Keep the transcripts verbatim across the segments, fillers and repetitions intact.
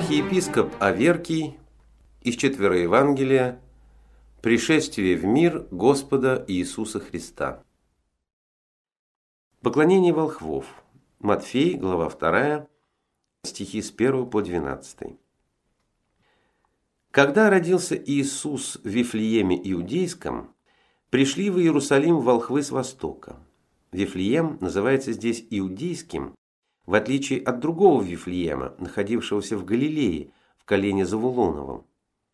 Архиепископ Аверкий из Четвероевангелия «Пришествие в мир Господа Иисуса Христа». Поклонение волхвов. Матфей, глава вторая, стихи с первого по двенадцатый. Когда родился Иисус в Вифлееме Иудейском, пришли в Иерусалим волхвы с востока. Вифлеем называется здесь Иудейским, в отличие от другого Вифлеема, находившегося в Галилее, в колене Завулоновом.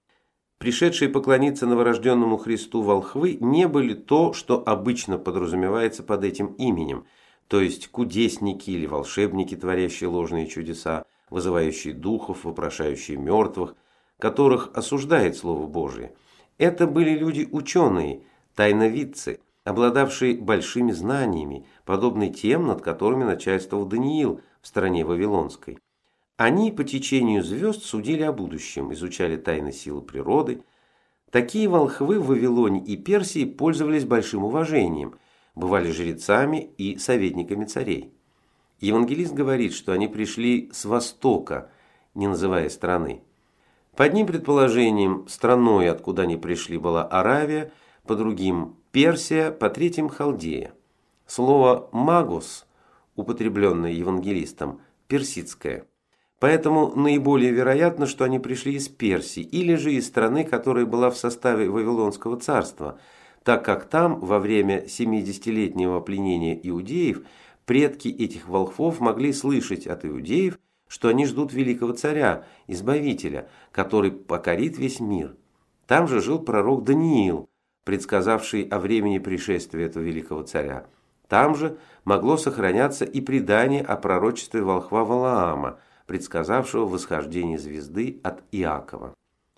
Пришедшие поклониться новорожденному Христу волхвы не были то, что обычно подразумевается под этим именем, то есть кудесники или волшебники, творящие ложные чудеса, вызывающие духов, вопрошающие мертвых, которых осуждает Слово Божие. Это были люди-ученые, тайновидцы, обладавшие большими знаниями, подобные тем, над которыми начальствовал Даниил в стране Вавилонской. Они по течению звезд судили о будущем, изучали тайны силы природы. Такие волхвы в Вавилоне и Персии пользовались большим уважением, бывали жрецами и советниками царей. Евангелист говорит, что они пришли с востока, не называя страны. По одним предположениям, страной, откуда они пришли, была Аравия, по другим – Персия, по третьим – Халдея. Слово «магос», употребленное евангелистом, персидское. Поэтому наиболее вероятно, что они пришли из Персии или же из страны, которая была в составе Вавилонского царства, так как там во время семидесятилетнего пленения иудеев предки этих волхвов могли слышать от иудеев, что они ждут великого царя, избавителя, который покорит весь мир. Там же жил пророк Даниил, предсказавший о времени пришествия этого великого царя. Там же могло сохраняться и предание о пророчестве волхва Валаама, предсказавшего восхождение звезды от Иакова.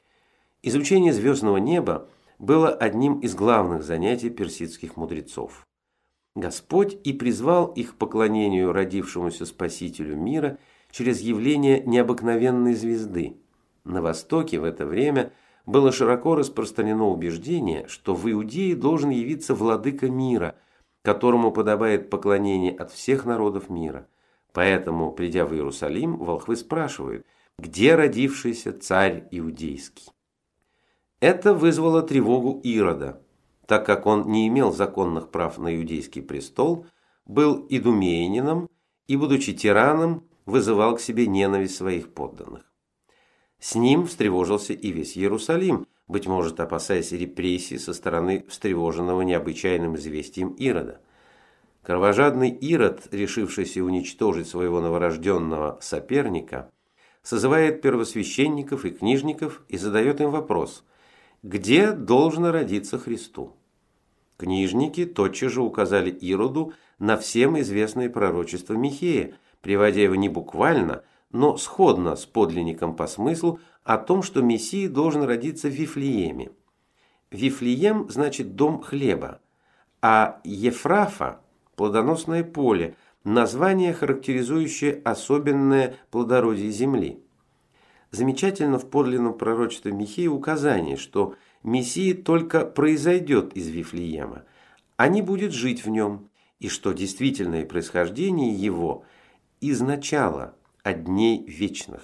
Изучение звездного неба было одним из главных занятий персидских мудрецов. Господь и призвал их к поклонению родившемуся Спасителю мира через явление необыкновенной звезды. На Востоке в это время было широко распространено убеждение, что в Иудее должен явиться владыка мира, которому подобает поклонение от всех народов мира. Поэтому, придя в Иерусалим, волхвы спрашивают, где родившийся царь иудейский. Это вызвало тревогу Ирода, так как он не имел законных прав на иудейский престол, был идумеянином и, будучи тираном, вызывал к себе ненависть своих подданных. С ним встревожился и весь Иерусалим, быть может, опасаясь репрессий со стороны встревоженного необычайным известием Ирода. Кровожадный Ирод, решившийся уничтожить своего новорожденного соперника, созывает первосвященников и книжников и задает им вопрос, где должно родиться Христу. Книжники тотчас же указали Ироду на всем известное пророчество Михея, приводя его не буквально, но сходно с подлинником по смыслу о том, что Мессия должен родиться в Вифлееме. Вифлеем значит «дом хлеба», а Ефрафа – плодоносное поле, название, характеризующее особенное плодородие земли. Замечательно в подлинном пророчестве Михея указание, что Мессия только произойдет из Вифлеема, а не будет жить в нем, и что действительное происхождение его из начала, от дней вечных.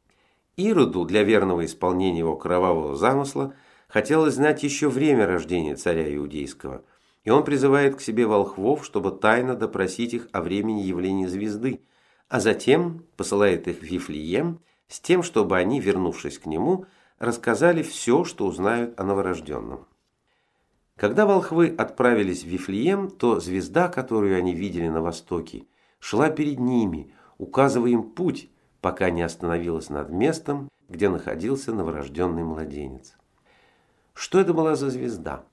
Ироду для верного исполнения его кровавого замысла хотелось знать еще время рождения царя иудейского, и он призывает к себе волхвов, чтобы тайно допросить их о времени явления звезды, а затем посылает их в Вифлеем с тем, чтобы они, вернувшись к нему, рассказали все, что узнают о новорожденном. Когда волхвы отправились в Вифлеем, то звезда, которую они видели на востоке, шла перед ними, указывая им путь, пока не остановилась над местом, где находился новорожденный младенец. Что это была за звезда?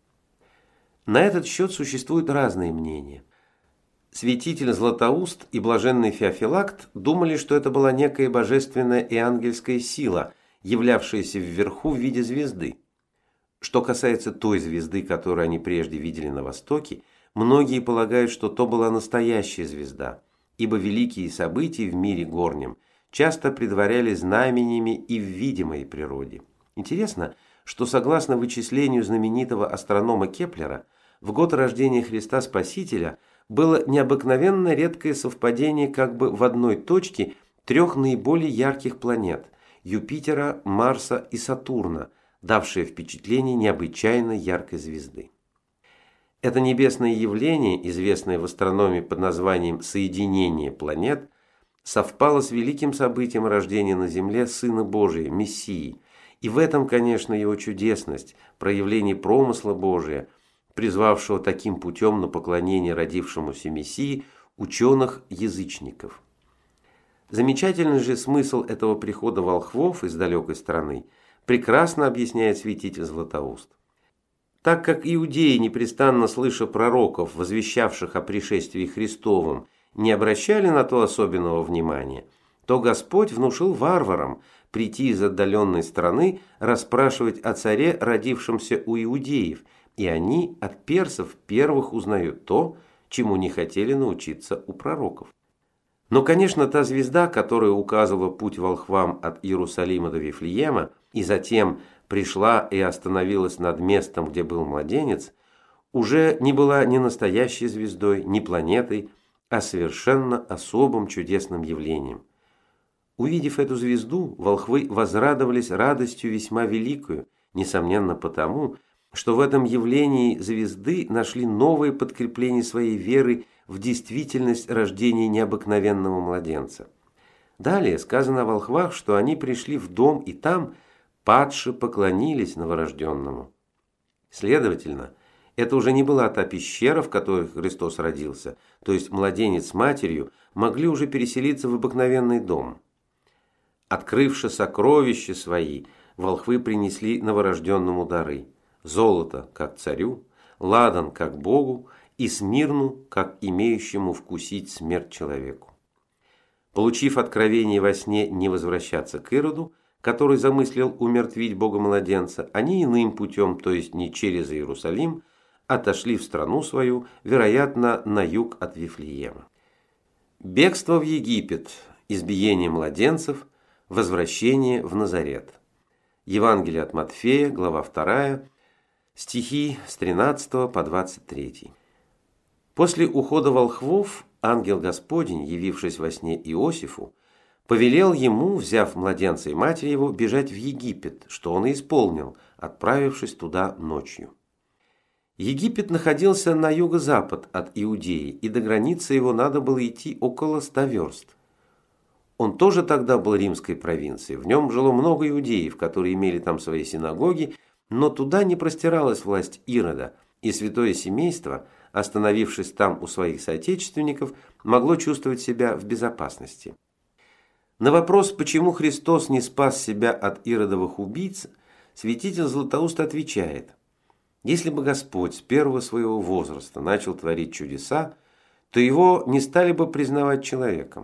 На этот счет существуют разные мнения. Святитель Златоуст и блаженный Феофилакт думали, что это была некая божественная и ангельская сила, являвшаяся вверху в виде звезды. Что касается той звезды, которую они прежде видели на востоке, многие полагают, что то была настоящая звезда, ибо великие события в мире горнем часто предваряли знамениями и в видимой природе. Интересно, что согласно вычислению знаменитого астронома Кеплера, в год рождения Христа Спасителя было необыкновенно редкое совпадение как бы в одной точке трех наиболее ярких планет, Юпитера, Марса и Сатурна, давшее впечатление необычайно яркой звезды. Это небесное явление, известное в астрономии под названием «соединение планет», совпало с великим событием рождения на Земле Сына Божия, Мессии. И в этом, конечно, его чудесность, проявление промысла Божия, призвавшего таким путем на поклонение родившемуся Мессии ученых-язычников. Замечательный же смысл этого прихода волхвов из далекой страны прекрасно объясняет святитель Златоуст. Так как иудеи, непрестанно слыша пророков, возвещавших о пришествии Христовом, не обращали на то особенного внимания, то Господь внушил варварам прийти из отдаленной страны расспрашивать о царе, родившемся у иудеев, и они от персов первых узнают то, чему не хотели научиться у пророков. Но, конечно, та звезда, которая указывала путь волхвам от Иерусалима до Вифлеема и затем пришла и остановилась над местом, где был младенец, уже не была ни настоящей звездой, ни планетой, а совершенно особым чудесным явлением. Увидев эту звезду, волхвы возрадовались радостью весьма великою, несомненно потому, что в этом явлении звезды нашли новое подкрепление своей веры в действительность рождения необыкновенного младенца. Далее сказано о волхвах, что они пришли в дом и там, падши, поклонились новорожденному. Следовательно, это уже не была та пещера, в которой Христос родился, то есть младенец с матерью могли уже переселиться в обыкновенный дом. Открывши сокровища свои, волхвы принесли новорожденному дары: золото, как царю, ладан, как Богу, и смирну, как имеющему вкусить смерть человеку. Получив откровение во сне не возвращаться к Ироду, который замыслил умертвить Бога-младенца, они иным путем, то есть не через Иерусалим, отошли в страну свою, вероятно, на юг от Вифлеема. Бегство в Египет, избиение младенцев, возвращение в Назарет. Евангелие от Матфея, глава вторая, стихи с тринадцатого по двадцать третий. После ухода волхвов ангел Господень, явившись во сне Иосифу, повелел ему, взяв младенца и матерь его, бежать в Египет, что он и исполнил, отправившись туда ночью. Египет находился на юго-запад от Иудеи, и до границы его надо было идти около ста верст. Он тоже тогда был римской провинцией, в нем жило много иудеев, которые имели там свои синагоги, но туда не простиралась власть Ирода, и святое семейство, остановившись там у своих соотечественников, могло чувствовать себя в безопасности. На вопрос, почему Христос не спас себя от иродовых убийц, святитель Златоуст отвечает: если бы Господь с первого своего возраста начал творить чудеса, то его не стали бы признавать человеком.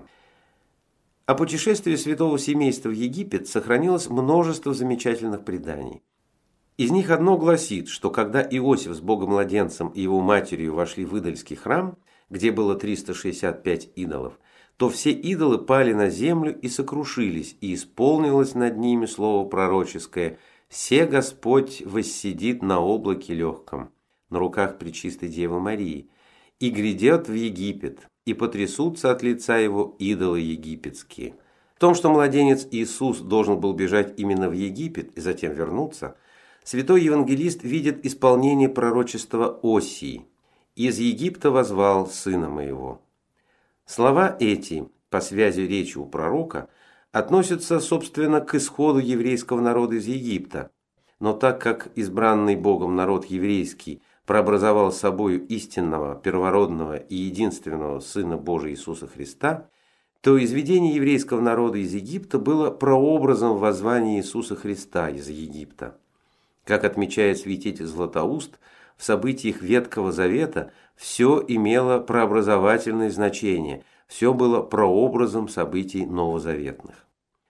О путешествии святого семейства в Египет сохранилось множество замечательных преданий. Из них одно гласит, что когда Иосиф с Богом-младенцем и его матерью вошли в идольский храм, где было триста шестьдесят пять идолов, то все идолы пали на землю и сокрушились, и исполнилось над ними слово пророческое: «Се Господь воссидит на облаке легком, на руках пречистой Девы Марии, и грядет в Египет, и потрясутся от лица его идолы египетские». В том, что младенец Иисус должен был бежать именно в Египет и затем вернуться, святой евангелист видит исполнение пророчества Осии: «Из Египта возвал сына моего». Слова эти, по связи речи у пророка, относятся, собственно, к исходу еврейского народа из Египта. Но так как избранный Богом народ еврейский прообразовал собою истинного, первородного и единственного Сына Божия Иисуса Христа, то изведение еврейского народа из Египта было прообразом воззвания Иисуса Христа из Египта. Как отмечает святитель Златоуст, в событиях Ветхого Завета все имело преобразовательное значение, все было прообразом событий новозаветных.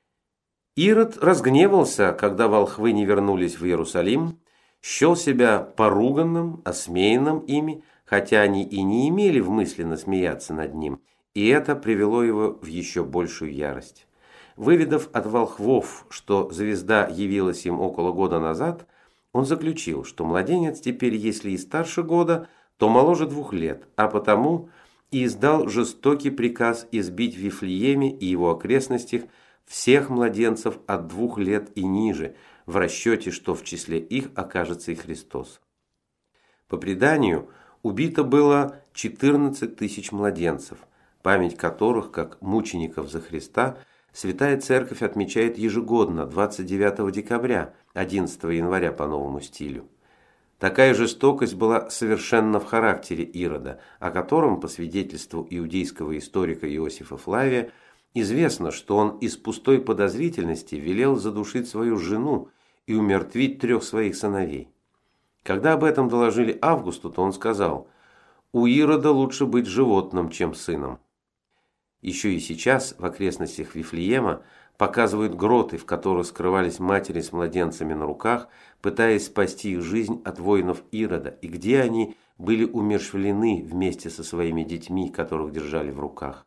Ирод разгневался, когда волхвы не вернулись в Иерусалим, счел себя поруганным, осмеянным ими, хотя они и не имели в мысли насмеяться над ним, и это привело его в еще большую ярость. Выведав от волхвов, что звезда явилась им около года назад, он заключил, что младенец теперь, если и старше года, то моложе двух лет, а потому и издал жестокий приказ избить в Вифлееме и его окрестностях всех младенцев от двух лет и ниже, в расчете, что в числе их окажется и Христос. По преданию, убито было четырнадцать тысяч младенцев, память которых, как мучеников за Христа, Святая Церковь отмечает ежегодно двадцать девятого декабря, одиннадцатого января по новому стилю. Такая жестокость была совершенно в характере Ирода, о котором, по свидетельству иудейского историка Иосифа Флавия, известно, что он из пустой подозрительности велел задушить свою жену и умертвить трех своих сыновей. Когда об этом доложили Августу, то он сказал: «У Ирода лучше быть животным, чем сыном». Еще и сейчас в окрестностях Вифлеема показывают гроты, в которых скрывались матери с младенцами на руках, пытаясь спасти их жизнь от воинов Ирода, и где они были умерщвлены вместе со своими детьми, которых держали в руках.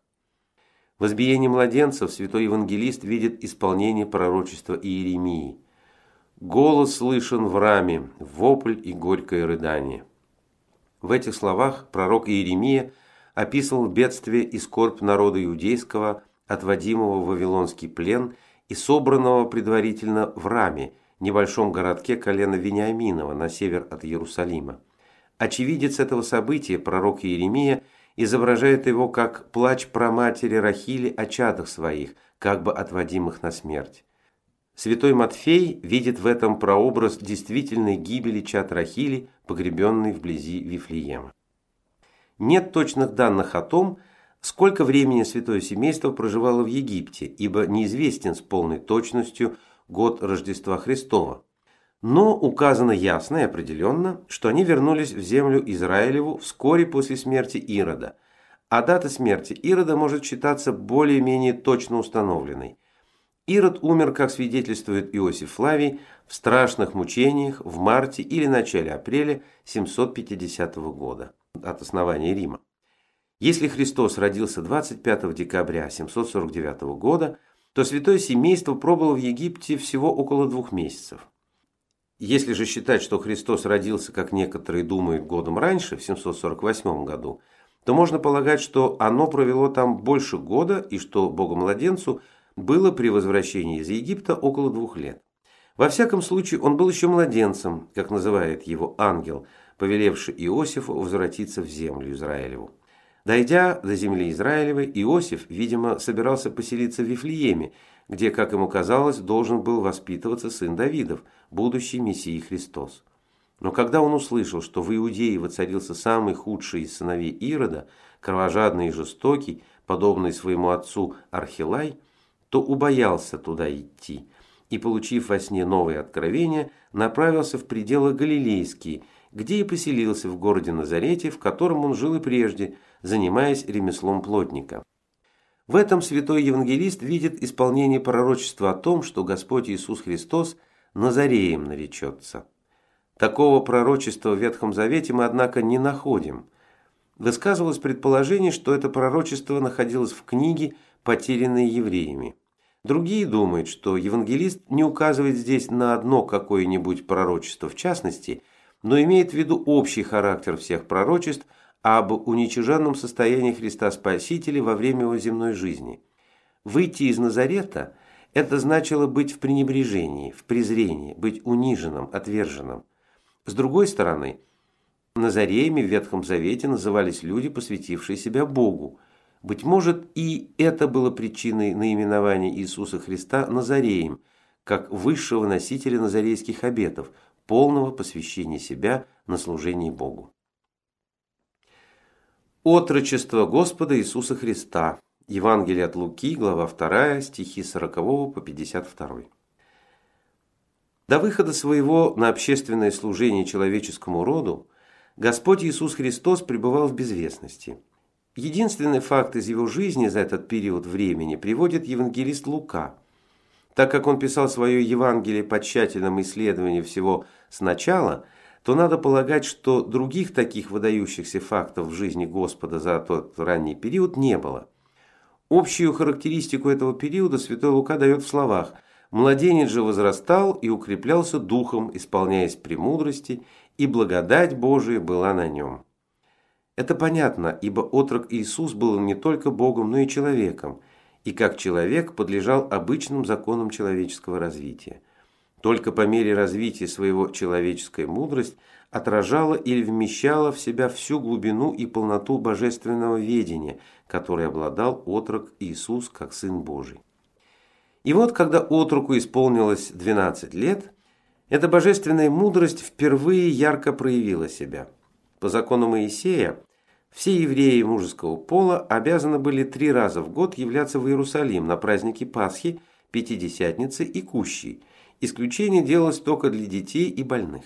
В избиении младенцев святой евангелист видит исполнение пророчества Иеремии. «Голос слышен в раме, вопль и горькое рыдание». В этих словах пророк Иеремия описывал бедствие и скорбь народа иудейского, отводимого в вавилонский плен и собранного предварительно в Раме, небольшом городке колена Вениаминова на север от Иерусалима. Очевидец этого события, пророк Иеремия, изображает его как плач праматери Рахили о чадах своих, как бы отводимых на смерть. Святой Матфей видит в этом прообраз действительной гибели чад Рахили, погребенной вблизи Вифлеема. Нет точных данных о том, сколько времени святое семейство проживало в Египте, ибо неизвестен с полной точностью год Рождества Христова. Но указано ясно и определенно, что они вернулись в землю Израилеву вскоре после смерти Ирода, а дата смерти Ирода может считаться более-менее точно установленной. Ирод умер, как свидетельствует Иосиф Флавий, в страшных мучениях в марте или начале апреля семьсот пятидесятого года от основания Рима. Если Христос родился двадцать пятого декабря семьсот сорок девятого года, то святое семейство пробыло в Египте всего около двух месяцев. Если же считать, что Христос родился, как некоторые думают, годом раньше, в семьсот сорок восьмом году, то можно полагать, что оно провело там больше года и что Богомладенцу было при возвращении из Египта около двух лет. Во всяком случае, он был еще младенцем, как называет его ангел, повелевший Иосифу возвратиться в землю Израилеву. Дойдя до земли Израилевой, Иосиф, видимо, собирался поселиться в Вифлееме, где, как ему казалось, должен был воспитываться сын Давидов, будущий Мессия Христос. Но когда он услышал, что в Иудее воцарился самый худший из сыновей Ирода, кровожадный и жестокий, подобный своему отцу Архилай, то убоялся туда идти и, получив во сне новые откровения, направился в пределы Галилейские, где и поселился в городе Назарете, в котором он жил и прежде, занимаясь ремеслом плотника. В этом святой евангелист видит исполнение пророчества о том, что Господь Иисус Христос Назареем наречется. Такого пророчества в Ветхом Завете мы, однако, не находим. Высказывалось предположение, что это пророчество находилось в книге, потерянной евреями. Другие думают, что евангелист не указывает здесь на одно какое-нибудь пророчество в частности, но имеет в виду общий характер всех пророчеств об уничиженном состоянии Христа Спасителя во время его земной жизни. Выйти из Назарета – это значило быть в пренебрежении, в презрении, быть униженным, отверженным. С другой стороны, Назареями в Ветхом Завете назывались люди, посвятившие себя Богу. Быть может, и это было причиной наименования Иисуса Христа Назареем, как высшего носителя назарейских обетов, полного посвящения себя на служении Богу. Отрочество Господа Иисуса Христа. Евангелие от Луки, глава вторая, стихи с сорокового по пятьдесят второй. До выхода своего на общественное служение человеческому роду Господь Иисус Христос пребывал в безвестности. Единственный факт из его жизни за этот период времени приводит евангелист Лука. Так как он писал свое Евангелие по тщательному исследованию всего сначала, то надо полагать, что других таких выдающихся фактов в жизни Господа за тот ранний период не было. Общую характеристику этого периода святой Лука дает в словах: «Младенец же возрастал и укреплялся духом, исполняясь премудрости, и благодать Божия была на нем». Это понятно, ибо отрок Иисус был не только Богом, но и человеком, и как человек подлежал обычным законам человеческого развития. Только по мере развития своего человеческая мудрость отражала или вмещала в себя всю глубину и полноту божественного ведения, которой обладал отрок Иисус как Сын Божий. И вот, когда отроку исполнилось двенадцать лет, эта божественная мудрость впервые ярко проявила себя. По закону Моисея, все евреи мужеского пола обязаны были три раза в год являться в Иерусалим на праздники Пасхи, Пятидесятницы и Кущи. Исключение делалось только для детей и больных.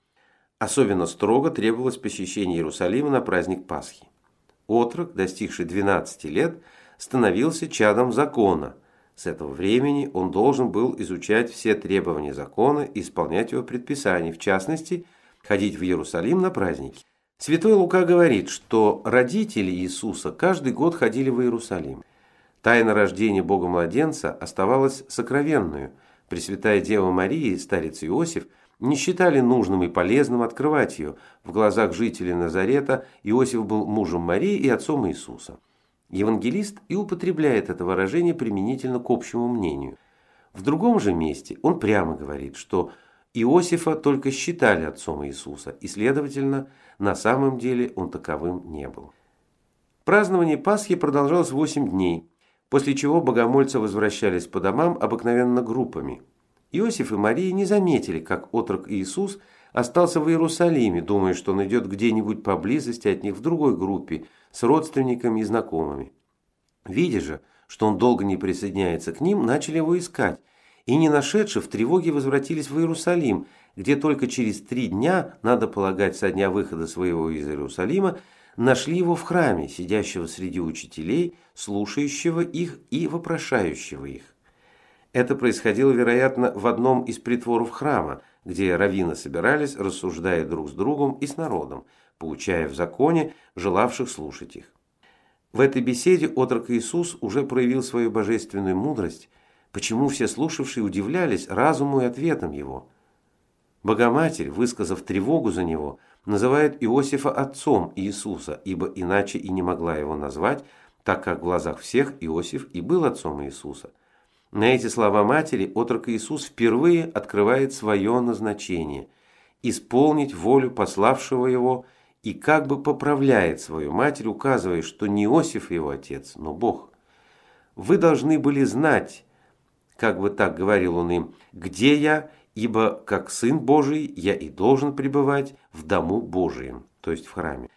Особенно строго требовалось посещение Иерусалима на праздник Пасхи. Отрок, достигший двенадцати лет, становился чадом закона. С этого времени он должен был изучать все требования закона и исполнять его предписания, в частности, ходить в Иерусалим на праздники. Святой Лука говорит, что родители Иисуса каждый год ходили в Иерусалим. Тайна рождения Бога-младенца оставалась сокровенную. Пресвятая Дева Мария и старец Иосиф не считали нужным и полезным открывать ее. В глазах жителей Назарета Иосиф был мужем Марии и отцом Иисуса. Евангелист и употребляет это выражение применительно к общему мнению. В другом же месте он прямо говорит, что Иосифа только считали отцом Иисуса, и, следовательно, на самом деле он таковым не был. Празднование Пасхи продолжалось восемь дней, после чего богомольцы возвращались по домам обыкновенно группами. Иосиф и Мария не заметили, как отрок Иисус остался в Иерусалиме, думая, что он идет где-нибудь поблизости от них в другой группе, с родственниками и знакомыми. Видя же, что он долго не присоединяется к ним, начали его искать, и, не нашедши, в тревоге возвратились в Иерусалим, где только через три дня, надо полагать, со дня выхода своего из Иерусалима, нашли его в храме, сидящего среди учителей, слушающего их и вопрошающего их. Это происходило, вероятно, в одном из притворов храма, где раввины собирались, рассуждая друг с другом и с народом, поучая в законе желавших слушать их. В этой беседе отрок Иисус уже проявил свою божественную мудрость, почему все слушавшие удивлялись разуму и ответам его. Богоматерь, высказав тревогу за него, называет Иосифа отцом Иисуса, ибо иначе и не могла его назвать, так как в глазах всех Иосиф и был отцом Иисуса. На эти слова матери отрок Иисус впервые открывает свое назначение – исполнить волю пославшего его, и как бы поправляет свою матерь, указывая, что не Иосиф его отец, но Бог. «Вы должны были знать, как бы так говорил он им, где я, ибо как Сын Божий я и должен пребывать в дому Божием», то есть в храме.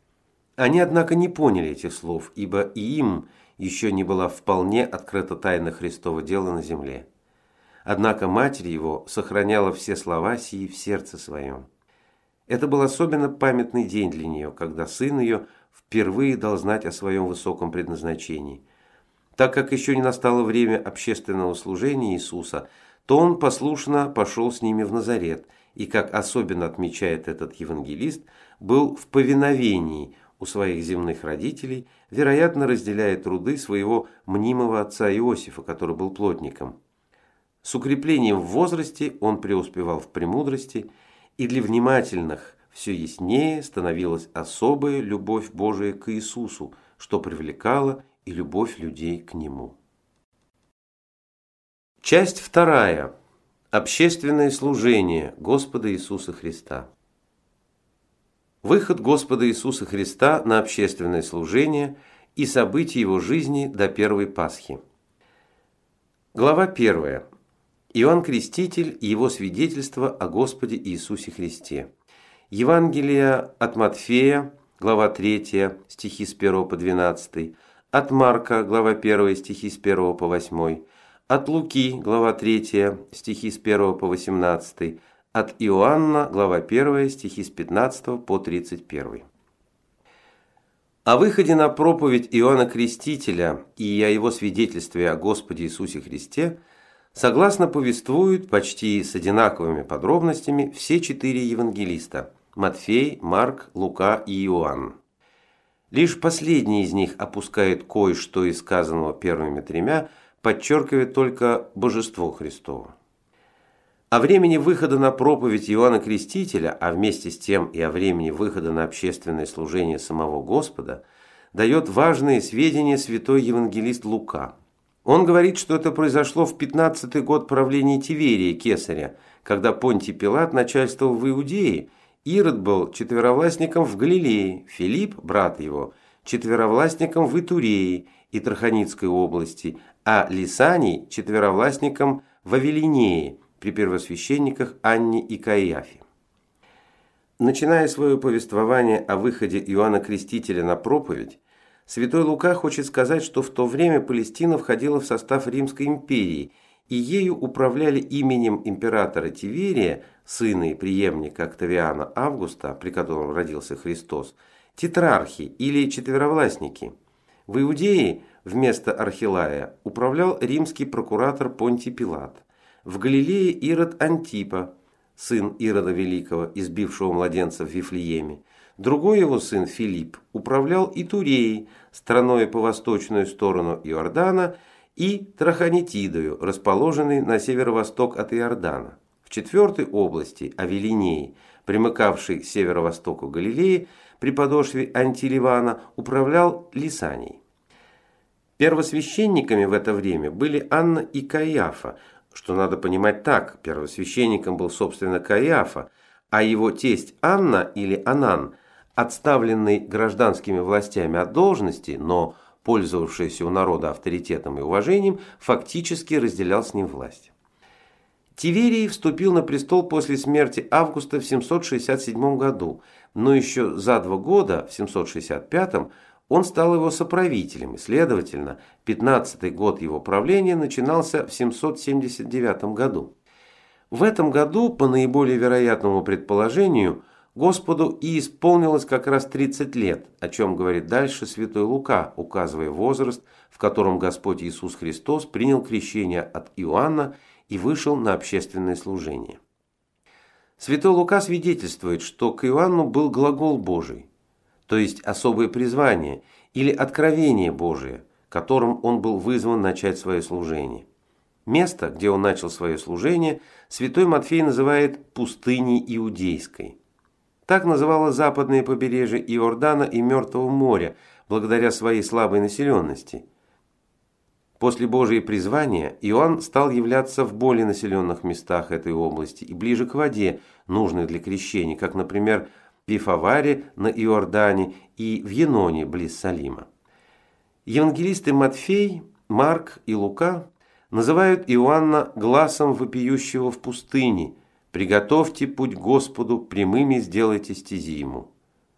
Они, однако, не поняли этих слов, ибо и им еще не была вполне открыта тайна Христова дела на земле. Однако Матерь его сохраняла все слова сии в сердце своем. Это был особенно памятный день для нее, когда сын ее впервые дал знать о своем высоком предназначении. Так как еще не настало время общественного служения Иисуса, то он послушно пошел с ними в Назарет, и, как особенно отмечает этот евангелист, был в повиновении у своих земных родителей, вероятно, разделяя труды своего мнимого отца Иосифа, который был плотником. С укреплением в возрасте он преуспевал в премудрости, и для внимательных все яснее становилась особая любовь Божия к Иисусу, что привлекала и любовь людей к Нему. Часть вторая. Общественное служение Господа Иисуса Христа. Выход Господа Иисуса Христа на общественное служение и события Его жизни до первой Пасхи. Глава первая. Иоанн Креститель и его свидетельство о Господе Иисусе Христе. Евангелие от Матфея, глава третья, стихи с первого по двенадцатый, от Марка, глава первая, стихи с первого по восьмой, от Луки, глава третья, стихи с первого по восемнадцатый, от Иоанна, глава первая, стихи с пятнадцатого по тридцать первый. О выходе на проповедь Иоанна Крестителя и о его свидетельстве о Господе Иисусе Христе согласно повествуют почти с одинаковыми подробностями все четыре евангелиста – Матфей, Марк, Лука и Иоанн. Лишь последний из них опускает кое-что из сказанного первыми тремя, подчеркивает только божество Христово. О времени выхода на проповедь Иоанна Крестителя, а вместе с тем и о времени выхода на общественное служение самого Господа, дает важные сведения святой евангелист Лука. Он говорит, что это произошло в пятнадцатый год правления Тиверия Кесаря, когда Понтий Пилат начальствовал в Иудее, Ирод был четверовластником в Галилее, Филипп, брат его, четверовластником в Итурее и Траханицкой области, а Лисаний четверовластником в Авелинее при первосвященниках Анне и Каиафе. Начиная свое повествование о выходе Иоанна Крестителя на проповедь, святой Лука хочет сказать, что в то время Палестина входила в состав Римской империи, и ею управляли именем императора Тиверия, сына и преемника Октавиана Августа, при котором родился Христос, тетрархи или четверовластники. В Иудее вместо Архилая управлял римский прокуратор Понтий Пилат. В Галилее Ирод Антипа, сын Ирода Великого, избившего младенца в Вифлееме. Другой его сын Филипп управлял Итуреей, страной по восточную сторону Иордана, и Траханитидою, расположенной на северо-восток от Иордана. В четвертой области, Авелинеи, примыкавшей к северо-востоку Галилеи, при подошве Антиливана, управлял Лисаний. Первосвященниками в это время были Анна и Каиафа, что надо понимать так: первосвященником был, собственно, Каиафа, а его тесть Анна или Анан, отставленный гражданскими властями от должности, но пользовавшийся у народа авторитетом и уважением, фактически разделял с ним власть. Тиверий вступил на престол после смерти Августа в семьсот шестьдесят седьмом году, но еще за два года, в семьсот шестьдесят пятом, он стал его соправителем, и, следовательно, пятнадцатый год его правления начинался в семьсот семьдесят девятом году. В этом году, по наиболее вероятному предположению, Господу и исполнилось как раз тридцать лет, о чем говорит дальше святой Лука, указывая возраст, в котором Господь Иисус Христос принял крещение от Иоанна и вышел на общественное служение. Святой Лука свидетельствует, что к Иоанну был глагол Божий, то есть особое призвание или откровение Божие, которым он был вызван начать свое служение. Место, где он начал свое служение, святой Матфей называет «пустыней Иудейской». Так называло западное побережье Иордана и Мертвого моря, благодаря своей слабой населенности. После Божьего призвания Иоанн стал являться в более населенных местах этой области и ближе к воде, нужной для крещения, как, например, в Вифаваре на Иордане и в Еноне близ Салима. Евангелисты Матфей, Марк и Лука называют Иоанна гласом вопиющего в пустыне: «Приготовьте путь Господу, прямыми сделайте стези ему».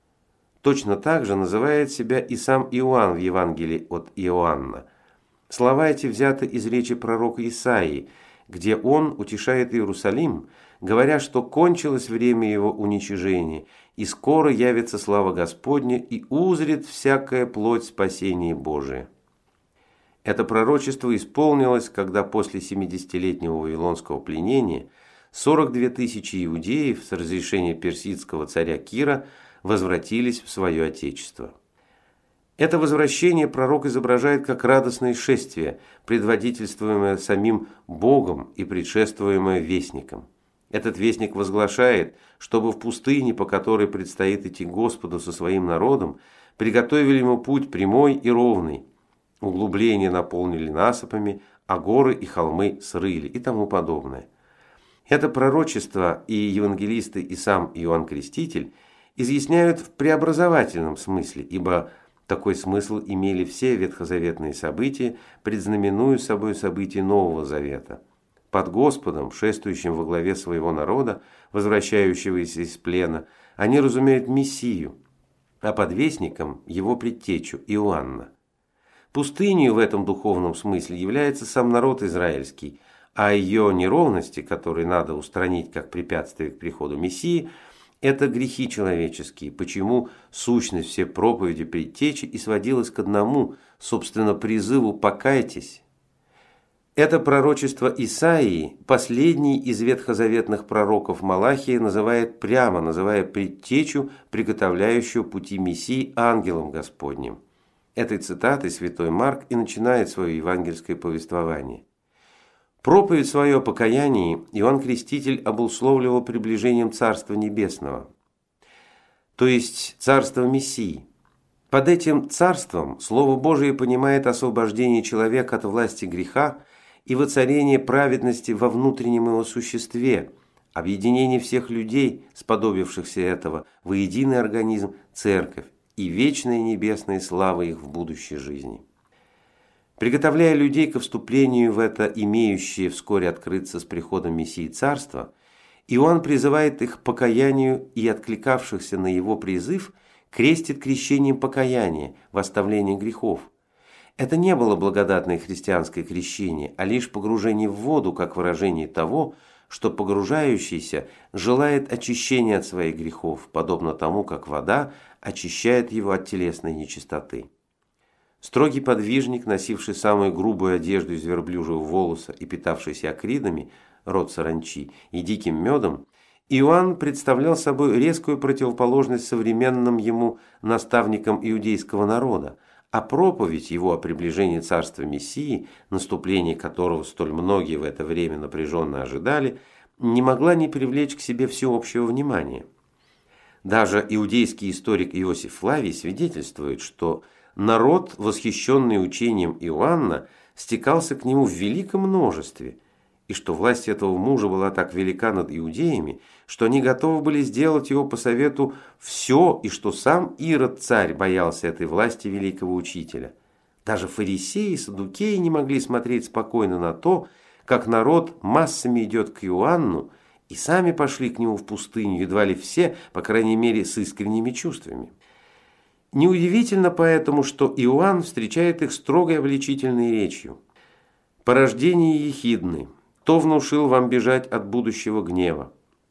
Точно так же называет себя и сам Иоанн в Евангелии от Иоанна. Слова эти взяты из речи пророка Исаии, где он утешает Иерусалим, говоря, что кончилось время его уничижения, и скоро явится слава Господня, и узрит всякая плоть спасения Божия. Это пророчество исполнилось, когда после семидесятилетнего вавилонского пленения сорок две тысячи иудеев с разрешения персидского царя Кира возвратились в свое отечество. Это возвращение пророк изображает как радостное шествие, предводительствуемое самим Богом и предшествуемое вестником. Этот вестник возглашает, чтобы в пустыне, по которой предстоит идти Господу со своим народом, приготовили ему путь прямой и ровный, углубления наполнили насыпами, а горы и холмы срыли и тому подобное. Это пророчество и евангелисты, и сам Иоанн Креститель изъясняют в преобразовательном смысле, ибо такой смысл имели все ветхозаветные события, предзнаменуя собой события Нового Завета. Под Господом, шествующим во главе своего народа, возвращающегося из плена, они разумеют Мессию, а под вестником его предтечу Иоанна. Пустынью в этом духовном смысле является сам народ израильский, а ее неровности, которые надо устранить как препятствие к приходу Мессии, это грехи человеческие, почему сущность всей проповеди предтечи и сводилась к одному, собственно, призыву «покайтесь». Это пророчество Исаии, последний из ветхозаветных пророков Малахия, называет прямо, называя предтечу, приготовляющую пути Мессии ангелом Господним. Этой цитатой святой Марк и начинает свое евангельское повествование. Проповедь свое о покаянии Иоанн Креститель обусловливал приближением Царства Небесного, то есть Царства Мессии. Под этим царством Слово Божие понимает освобождение человека от власти греха и воцарение праведности во внутреннем его существе, объединение всех людей, сподобившихся этого, в единый организм церковь и вечная небесная слава их в будущей жизни. Приготовляя людей ко вступлению в это имеющее вскоре открыться с приходом Мессии Царства, Иоанн призывает их к покаянию и откликавшихся на его призыв крестит крещением покаяния в оставлении грехов. Это не было благодатное христианское крещение, а лишь погружение в воду, как выражение того, что погружающийся желает очищения от своих грехов, подобно тому, как вода очищает его от телесной нечистоты. Строгий подвижник, носивший самую грубую одежду из верблюжьего волоса и питавшийся акридами, род саранчи, и диким медом, Иоанн представлял собой резкую противоположность современным ему наставникам иудейского народа, а проповедь его о приближении царства Мессии, наступление которого столь многие в это время напряженно ожидали, не могла не привлечь к себе всеобщего внимания. Даже иудейский историк Иосиф Флавий свидетельствует, что народ, восхищенный учением Иоанна, стекался к нему в великом множестве, и что власть этого мужа была так велика над иудеями, что они готовы были сделать его по совету все, и что сам Ирод царь боялся этой власти великого учителя. Даже фарисеи и саддукеи не могли смотреть спокойно на то, как народ массами идет к Иоанну, и сами пошли к нему в пустыню, едва ли все, по крайней мере, с искренними чувствами. Неудивительно поэтому, что Иоанн встречает их строгой обличительной речью. «Порождение ехидны, кто внушил вам бежать от будущего гнева?»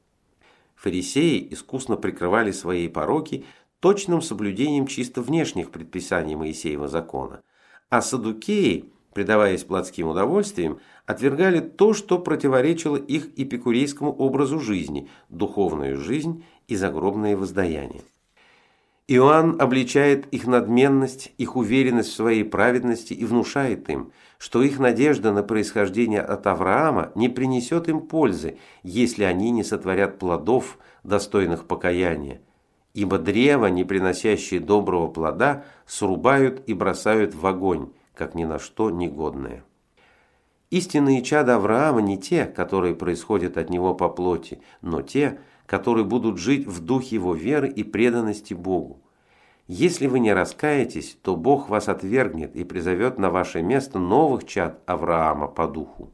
Фарисеи искусно прикрывали свои пороки точным соблюдением чисто внешних предписаний Моисеева закона, а саддукеи, предаваясь плотским удовольствиям, отвергали то, что противоречило их эпикурейскому образу жизни, духовную жизнь и загробное воздаяние. Иоанн обличает их надменность, их уверенность в своей праведности и внушает им, что их надежда на происхождение от Авраама не принесет им пользы, если они не сотворят плодов, достойных покаяния, ибо древо, не приносящее доброго плода, срубают и бросают в огонь, как ни на что негодное. Истинные чада Авраама не те, которые происходят от него по плоти, но те, которые будут жить в духе его веры и преданности Богу. Если вы не раскаетесь, то Бог вас отвергнет и призовет на ваше место новых чад Авраама по духу.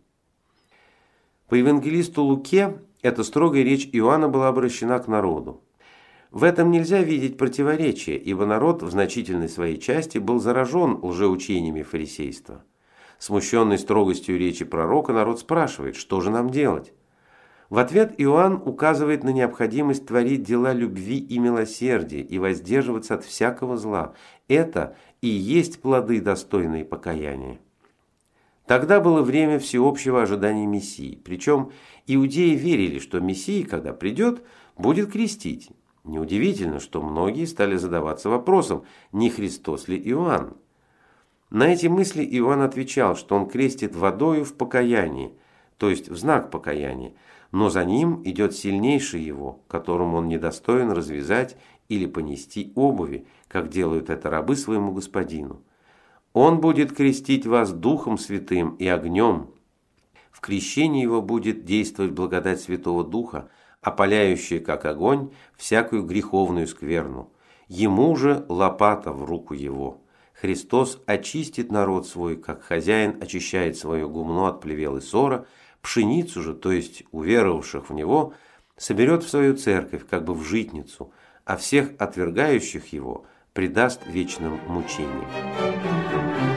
По евангелисту Луке эта строгая речь Иоанна была обращена к народу. В этом нельзя видеть противоречия, ибо народ в значительной своей части был заражен лжеучениями фарисейства. Смущенный строгостью речи пророка, народ спрашивает, что же нам делать? В ответ Иоанн указывает на необходимость творить дела любви и милосердия и воздерживаться от всякого зла. Это и есть плоды, достойные покаяния. Тогда было время всеобщего ожидания Мессии, причем иудеи верили, что Мессия, когда придет, будет крестить. Неудивительно, что многие стали задаваться вопросом, не Христос ли Иоанн. На эти мысли Иоанн отвечал, что он крестит водою в покаянии, то есть в знак покаяния, но за ним идет сильнейший его, которому он недостоин развязать или понести обуви, как делают это рабы своему господину. Он будет крестить вас Духом Святым и огнем. В крещении его будет действовать благодать Святого Духа, опаляющая, как огонь, всякую греховную скверну. Ему же лопата в руку его. Христос очистит народ свой, как хозяин очищает свое гумно от плевел и ссора, пшеницу же, то есть уверовавших в него, соберет в свою церковь, как бы в житницу, а всех отвергающих его предаст вечным мучениям.